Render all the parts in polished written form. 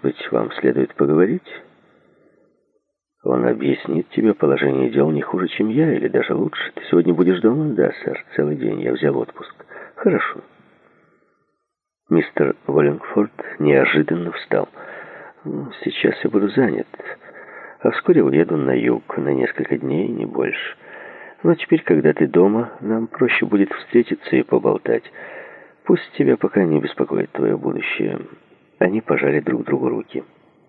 быть, вам следует поговорить? Он объяснит тебе положение дел не хуже, чем я, или даже лучше. Ты сегодня будешь дома? Да, сэр, целый день. Я взял отпуск. Хорошо. Мистер Уоллингфорд неожиданно встал. Сейчас я буду занят, а вскоре уеду на юг на несколько дней, не больше. Но теперь, когда ты дома, нам проще будет встретиться и поболтать. Пусть тебя пока не беспокоит твое будущее. Они пожали друг другу руки.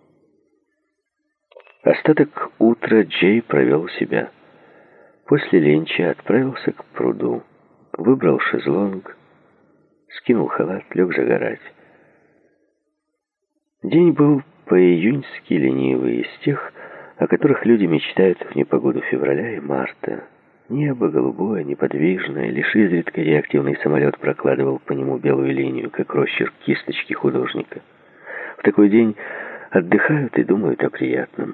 Остаток утра Джей провел у себя. После ленча отправился к пруду, выбрал шезлонг, скинул халат, лег загорать. День был по-июньски ленивый, из тех, о которых люди мечтают в непогоду февраля и марта. Небо голубое, неподвижное, лишь изредка реактивный самолет прокладывал по нему белую линию, как росчерк кисточки художника. В такой день отдыхают и думают о приятном.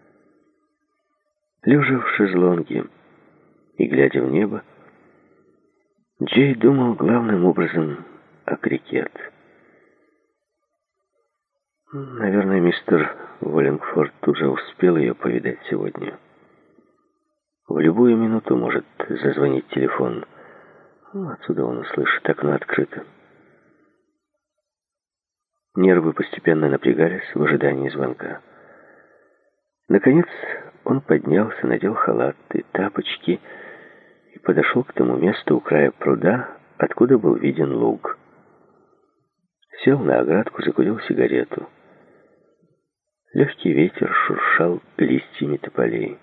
Лежа в шезлонге и глядя в небо, Джей думал главным образом о крикет. Наверное, мистер Уоллингфорд уже успел ее повидать сегодня. В любую минуту может зазвонить телефон. Отсюда он услышит, окно открыто. Нервы постепенно напрягались в ожидании звонка. Наконец он поднялся, надел халат и тапочки и подошел к тому месту у края пруда, откуда был виден луг. Сел на оградку, закурил сигарету. Легкий ветер шуршал листьями тополей.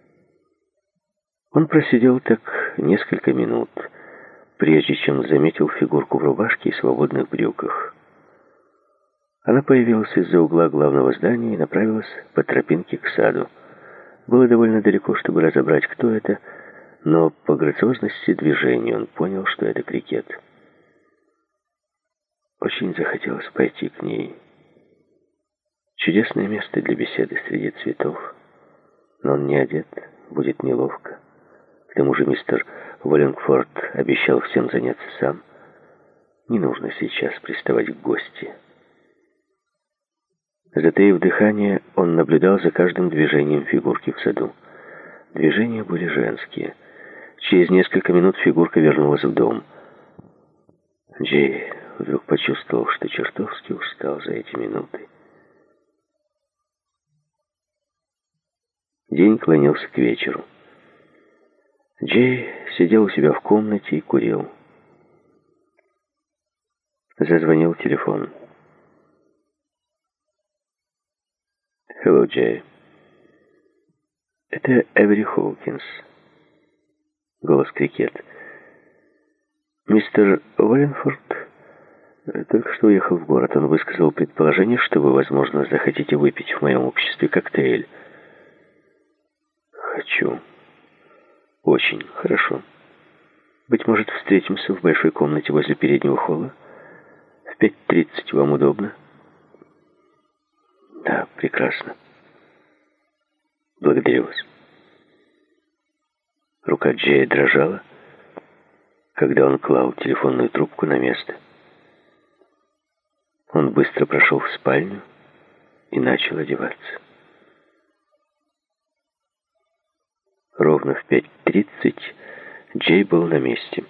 Он просидел так несколько минут, прежде чем заметил фигурку в рубашке и свободных брюках. Она появилась из-за угла главного здания и направилась по тропинке к саду. Было довольно далеко, чтобы разобрать, кто это, но по грациозности движения он понял, что это крикет. Очень захотелось пойти к ней. Чудесное место для беседы среди цветов, но он не одет, будет неловко. К тому же мистер Уоллингфорд обещал всем заняться сам. Не нужно сейчас приставать к гости. Затаив дыхание, он наблюдал за каждым движением фигурки в саду. Движения были женские. Через несколько минут фигурка вернулась в дом. Джей вдруг почувствовал, что чертовски устал за эти минуты. День клонился к вечеру. Джей сидел у себя в комнате и курил. Зазвонил телефон. «Hello, Джей. Это Эвери Хоукинс». Голос крикет. «Мистер Уоллингфорд только что уехал в город. Он высказал предположение, что вы, возможно, захотите выпить в моем обществе коктейль». «Хочу. Очень хорошо. Быть может, встретимся в большой комнате возле переднего холла? В 5:30 вам удобно?» «Да, прекрасно. Благодарю вас». Рука Джея дрожала, когда он клал телефонную трубку на место. Он быстро прошел в спальню и начал одеваться. Ровно в 5:30 Джей был на месте.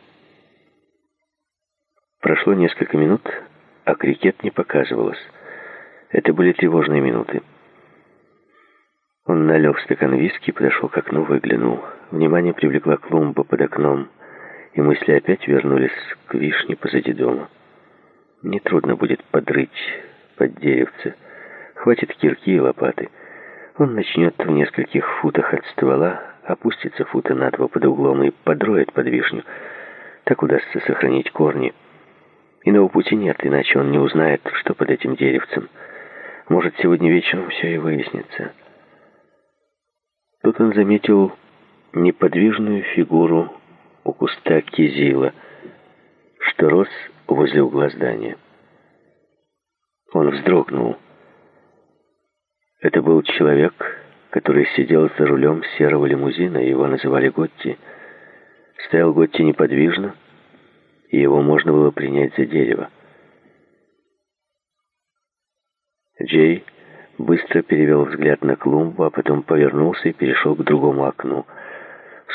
Прошло несколько минут, а крикет не показывалась. Это были тревожные минуты. Он налил в стакан виски, подошел к окну, выглянул. Внимание привлекла клумба под окном, и мысли опять вернулись к вишне позади дома. Нетрудно будет подрыть под деревце. Хватит кирки и лопаты. Он начнет в нескольких футах от ствола, опустится фута на 2 под углом и подроет под вишню. Так удастся сохранить корни. Иного пути нет, иначе он не узнает, что под этим деревцем. Может, сегодня вечером все и выяснится. Тут он заметил неподвижную фигуру у куста кизила, что рос возле угла здания. Он вздрогнул. Это был человек, который сидел за рулем серого лимузина, его называли Готти. Стоял Готти неподвижно, и его можно было принять за дерево. Джей быстро перевел взгляд на клумбу, а потом повернулся и перешел к другому окну.